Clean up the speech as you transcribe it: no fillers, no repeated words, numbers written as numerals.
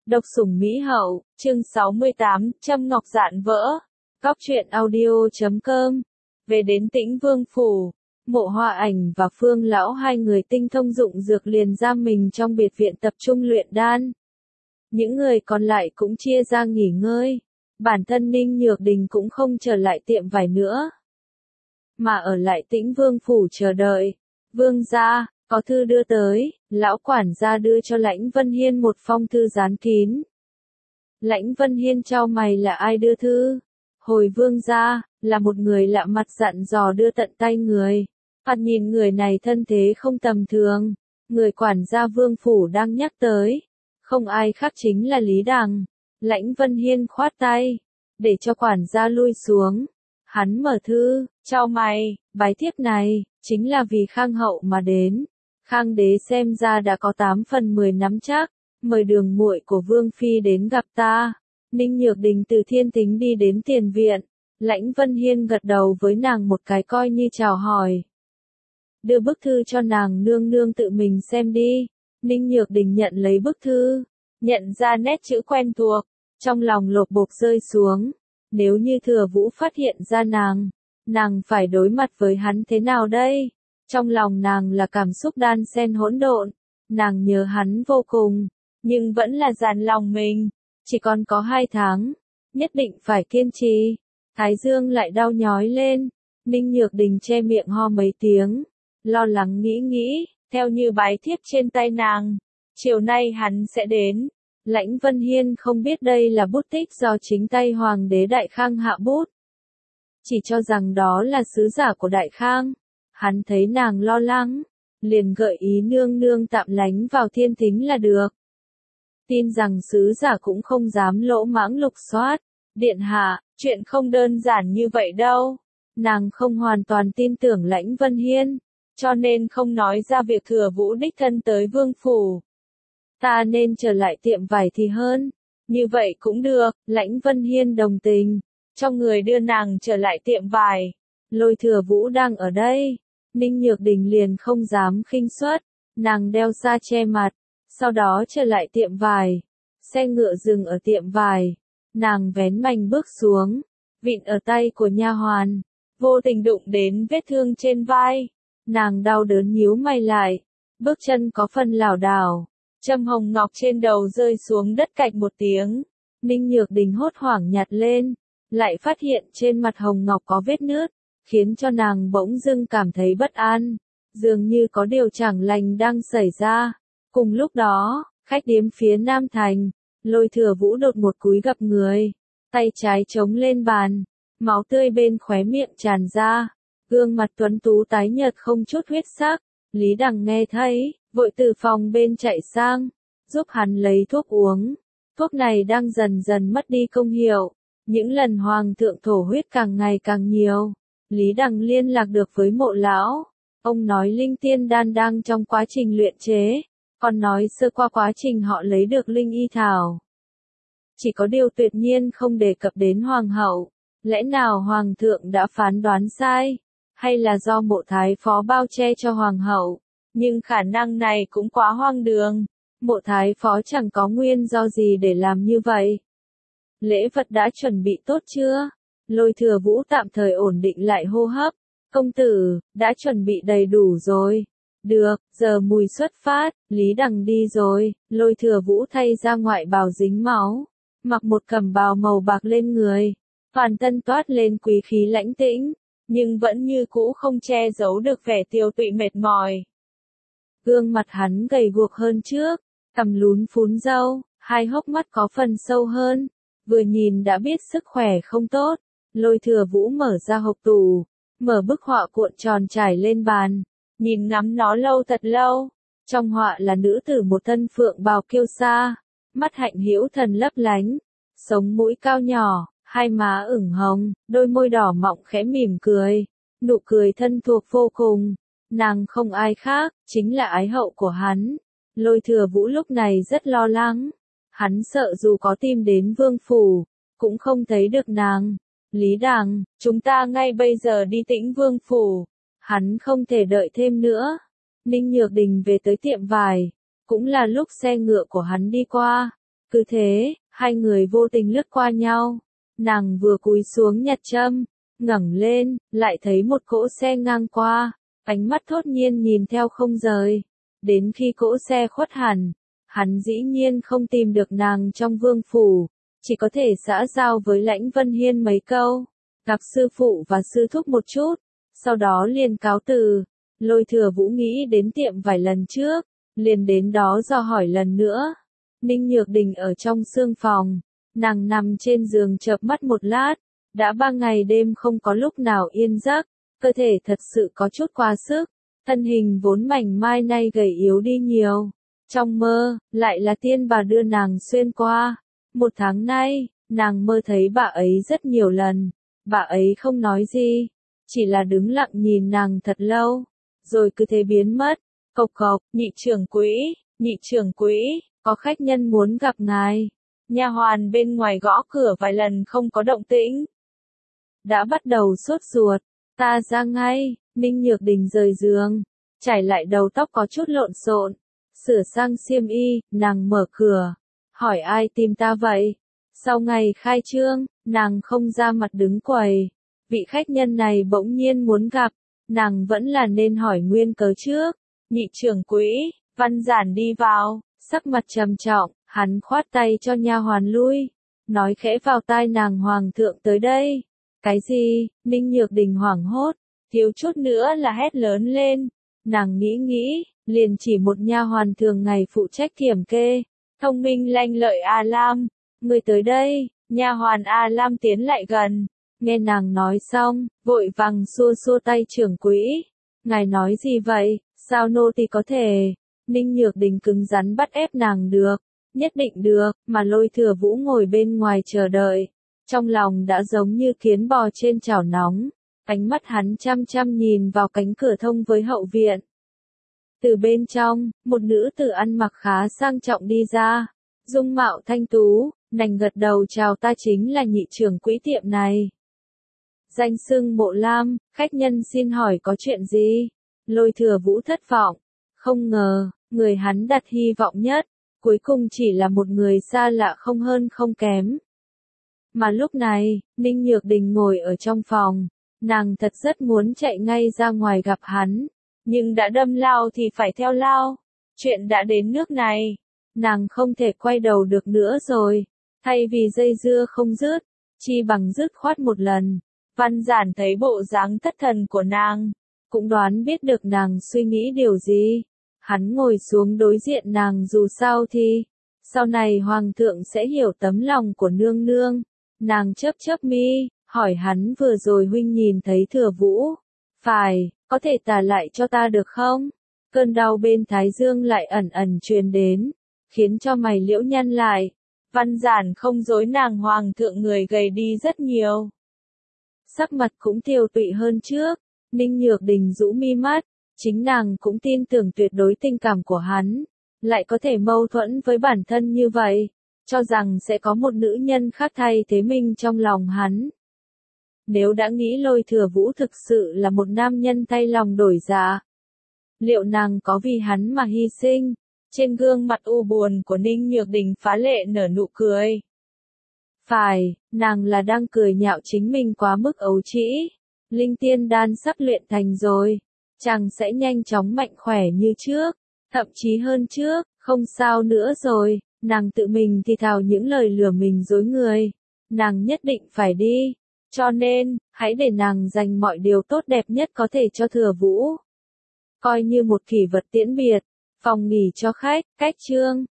Độc sủng Mỹ hậu, chương 68, Trâm Ngọc Dạn vỡ. Góc truyện audio.com. Về đến Tĩnh Vương Phủ, Mộ Hoa Ảnh và Phương Lão hai người tinh thông dụng dược liền giam mình trong biệt viện tập trung luyện đan. Những người còn lại cũng chia ra nghỉ ngơi. Bản thân Ninh Nhược Đình cũng không trở lại tiệm vải nữa, mà ở lại Tĩnh Vương Phủ chờ đợi. Vương gia, có thư đưa tới. Lão quản gia đưa cho Lãnh Vân Hiên một phong thư dán kín. Lãnh Vân Hiên chau mày, là ai đưa thư? Hồi vương gia, là một người lạ mặt dặn dò đưa tận tay người. Thoạt nhìn người này thân thế không tầm thường. Người quản gia Vương Phủ đang nhắc tới, không ai khác chính là Lý Đằng. Lãnh Vân Hiên khoát tay, để cho quản gia lui xuống. Hắn mở thư, chau mày, bái thiếp này, chính là vì Khang hậu mà đến. Khang đế xem ra đã có 8 phần 10 nắm chắc, mời đường muội của Vương Phi đến gặp ta. Ninh Nhược Đình từ Thiên Tính đi đến tiền viện. Lãnh Vân Hiên gật đầu với nàng một cái coi như chào hỏi. Đưa bức thư cho nàng nương nương tự mình xem đi. Ninh Nhược Đình nhận lấy bức thư, nhận ra nét chữ quen thuộc, trong lòng lột bột rơi xuống. Nếu như Thừa Vũ phát hiện ra nàng phải đối mặt với hắn thế nào đây? Trong lòng nàng là cảm xúc đan xen hỗn độn, nàng nhớ hắn vô cùng, nhưng vẫn là dàn lòng mình. Chỉ còn có 2 tháng, nhất định phải kiên trì. Thái dương lại đau nhói lên, Ninh Nhược Đình che miệng ho mấy tiếng, lo lắng nghĩ, theo như bái thiếp trên tay nàng, chiều nay hắn sẽ đến. Lãnh Vân Hiên không biết đây là bút tích do chính tay Hoàng đế Đại Khang hạ bút, chỉ cho rằng đó là sứ giả của Đại Khang. Hắn thấy nàng lo lắng, liền gợi ý nương nương tạm lánh vào Thiên Tính là được. Tin rằng sứ giả cũng không dám lỗ mãng lục soát. Điện hạ, chuyện không đơn giản như vậy đâu. Nàng không hoàn toàn tin tưởng Lãnh Vân Hiên, cho nên không nói ra việc Thừa Vũ đích thân tới Vương Phủ. Ta nên trở lại tiệm vải thì hơn. Như vậy cũng được. Lãnh Vân Hiên đồng tình, cho người đưa nàng trở lại tiệm vải. Lôi Thừa Vũ đang ở đây. Ninh Nhược Đình liền không dám khinh suất, nàng đeo sa che mặt, sau đó trở lại tiệm vải. Xe ngựa dừng ở tiệm vải, nàng vén mành bước xuống, vịn ở tay của nha hoàn, vô tình đụng đến vết thương trên vai. Nàng đau đớn nhíu mày lại, bước chân có phần lảo đảo, châm hồng ngọc trên đầu rơi xuống đất cạch một tiếng. Ninh Nhược Đình hốt hoảng nhặt lên, lại phát hiện trên mặt hồng ngọc có vết nứt, khiến cho nàng bỗng dưng cảm thấy bất an, dường như có điều chẳng lành đang xảy ra. Cùng lúc đó, khách điếm phía Nam Thành, Lôi Thừa Vũ đột một cúi gập người, tay trái chống lên bàn, máu tươi bên khóe miệng tràn ra, gương mặt tuấn tú tái nhợt không chút huyết sắc. Lý Đằng nghe thấy, vội từ phòng bên chạy sang, giúp hắn lấy thuốc uống. Thuốc này đang dần dần mất đi công hiệu, những lần hoàng thượng thổ huyết càng ngày càng nhiều. Lý Đằng liên lạc được với Mộ lão, ông nói linh tiên đan đang trong quá trình luyện chế, còn nói sơ qua quá trình họ lấy được linh y thảo. Chỉ có điều tuyệt nhiên không đề cập đến hoàng hậu. Lẽ nào hoàng thượng đã phán đoán sai, hay là do Mộ thái phó bao che cho hoàng hậu? Nhưng khả năng này cũng quá hoang đường. Mộ thái phó chẳng có nguyên do gì để làm như vậy. Lễ vật đã chuẩn bị tốt chưa? Lôi Thừa Vũ tạm thời ổn định lại hô hấp. Công tử, đã chuẩn bị đầy đủ rồi. Được, giờ mùi xuất phát. Lý Đằng đi rồi. Lôi Thừa Vũ thay ra ngoại bào dính máu, mặc một cẩm bào màu bạc lên người, toàn thân toát lên quý khí lãnh tĩnh, nhưng vẫn như cũ không che giấu được vẻ tiêu tụy mệt mỏi. Gương mặt hắn gầy guộc hơn trước, cằm lún phún râu, hai hốc mắt có phần sâu hơn, vừa nhìn đã biết sức khỏe không tốt. Lôi Thừa Vũ mở ra hộp tủ, mở bức họa cuộn tròn trải lên bàn, nhìn ngắm nó lâu thật lâu. Trong họa là nữ tử một thân phượng bào kiêu sa, mắt hạnh hữu thần lấp lánh, sống mũi cao nhỏ, hai má ửng hồng, đôi môi đỏ mọng khẽ mỉm cười, nụ cười thân thuộc vô cùng. Nàng không ai khác, chính là ái hậu của hắn. Lôi Thừa Vũ lúc này rất lo lắng, hắn sợ dù có tìm đến Vương Phủ, cũng không thấy được nàng. Lý Đằng, chúng ta ngay bây giờ đi Tĩnh Vương Phủ. Hắn không thể đợi thêm nữa. Ninh Nhược Đình về tới tiệm vải, cũng là lúc xe ngựa của hắn đi qua. Cứ thế, hai người vô tình lướt qua nhau. Nàng vừa cúi xuống nhặt châm, ngẩng lên, lại thấy một cỗ xe ngang qua, ánh mắt thốt nhiên nhìn theo không rời. Đến khi cỗ xe khuất hẳn, hắn dĩ nhiên không tìm được nàng trong vương phủ, chỉ có thể xã giao với Lãnh Vân Hiên mấy câu, gặp sư phụ và sư thúc một chút, sau đó liền cáo từ. Lôi Thừa Vũ nghĩ đến tiệm vài lần trước, liền đến đó dò hỏi lần nữa. Ninh Nhược Đình ở trong sương phòng, nàng nằm trên giường chợp mắt một lát, đã 3 ngày đêm không có lúc nào yên giấc, cơ thể thật sự có chút quá sức, thân hình vốn mảnh mai nay gầy yếu đi nhiều. Trong mơ, lại là tiên bà đưa nàng xuyên qua. 1 tháng nay, nàng mơ thấy bà ấy rất nhiều lần, bà ấy không nói gì, chỉ là đứng lặng nhìn nàng thật lâu, rồi cứ thế biến mất. Cộc cộc, nhị trưởng quỹ, có khách nhân muốn gặp ngài. Nha hoàn bên ngoài gõ cửa vài lần không có động tĩnh. Đã bắt đầu sốt ruột, ta ra ngay. Ninh Nhược Đình rời giường, trải lại đầu tóc có chút lộn xộn, sửa sang xiêm y, nàng mở cửa, hỏi ai tìm ta vậy? Sau ngày khai trương, nàng không ra mặt đứng quầy, vị khách nhân này bỗng nhiên muốn gặp, nàng vẫn là nên hỏi nguyên cớ trước. Nhị trưởng quỹ, Văn Giản đi vào, sắc mặt trầm trọng, hắn khoát tay cho nha hoàn lui, nói khẽ vào tai nàng hoàng thượng tới đây. Cái gì? Ninh Nhược Đình hoảng hốt, thiếu chút nữa là hét lớn lên. Nàng nghĩ, liền chỉ một nha hoàn thường ngày phụ trách kiểm kê, thông minh lanh lợi A Lam, người tới đây. Nha hoàn A Lam tiến lại gần, nghe nàng nói xong, vội vàng xua xua tay trưởng quỹ. Ngài nói gì vậy? Sao nô tỳ có thể? Ninh Nhược Đình cứng rắn bắt ép nàng được, nhất định được, mà Lôi Thừa Vũ ngồi bên ngoài chờ đợi, trong lòng đã giống như kiến bò trên chảo nóng, ánh mắt hắn chăm chăm nhìn vào cánh cửa thông với hậu viện. Từ bên trong, một nữ tử ăn mặc khá sang trọng đi ra, dung mạo thanh tú, nàng gật đầu chào, ta chính là nhị trưởng quỹ tiệm này. Danh xưng Mộ Lam, khách nhân xin hỏi có chuyện gì? Lôi Thừa Vũ thất vọng, không ngờ, người hắn đặt hy vọng nhất, cuối cùng chỉ là một người xa lạ không hơn không kém. Mà lúc này, Ninh Nhược Đình ngồi ở trong phòng, nàng thật rất muốn chạy ngay ra ngoài gặp hắn, nhưng đã đâm lao thì phải theo lao, chuyện đã đến nước này, nàng không thể quay đầu được nữa rồi, thay vì dây dưa không dứt, chi bằng dứt khoát một lần. Văn Giản thấy bộ dáng thất thần của nàng, cũng đoán biết được nàng suy nghĩ điều gì. Hắn ngồi xuống đối diện nàng, dù sao thì, sau này hoàng thượng sẽ hiểu tấm lòng của nương nương. Nàng chớp chớp mi, hỏi hắn vừa rồi huynh nhìn thấy Thừa Vũ. Phải, có thể tả lại cho ta được không? Cơn đau bên thái dương lại ẩn ẩn truyền đến, khiến cho mày liễu nhăn lại. Văn Giản không dối nàng, hoàng thượng người gầy đi rất nhiều. Sắc mặt cũng tiều tụy hơn trước. Ninh Nhược Đình rũ mi mắt, chính nàng cũng tin tưởng tuyệt đối tình cảm của hắn, lại có thể mâu thuẫn với bản thân như vậy, cho rằng sẽ có một nữ nhân khác thay thế mình trong lòng hắn. Nếu đã nghĩ Lôi Thừa Vũ thực sự là một nam nhân thay lòng đổi dạ, liệu nàng có vì hắn mà hy sinh? Trên gương mặt u buồn của Ninh Nhược Đình phá lệ nở nụ cười. Phải, nàng là đang cười nhạo chính mình quá mức ấu trĩ. Linh tiên đan sắp luyện thành rồi, chàng sẽ nhanh chóng mạnh khỏe như trước, thậm chí hơn trước, không sao nữa rồi. Nàng tự mình thì thào những lời lừa mình dối người. Nàng nhất định phải đi, cho nên, hãy để nàng dành mọi điều tốt đẹp nhất có thể cho Thừa Vũ. Coi như một kỷ vật tiễn biệt, phòng nghỉ cho khách, cách chương.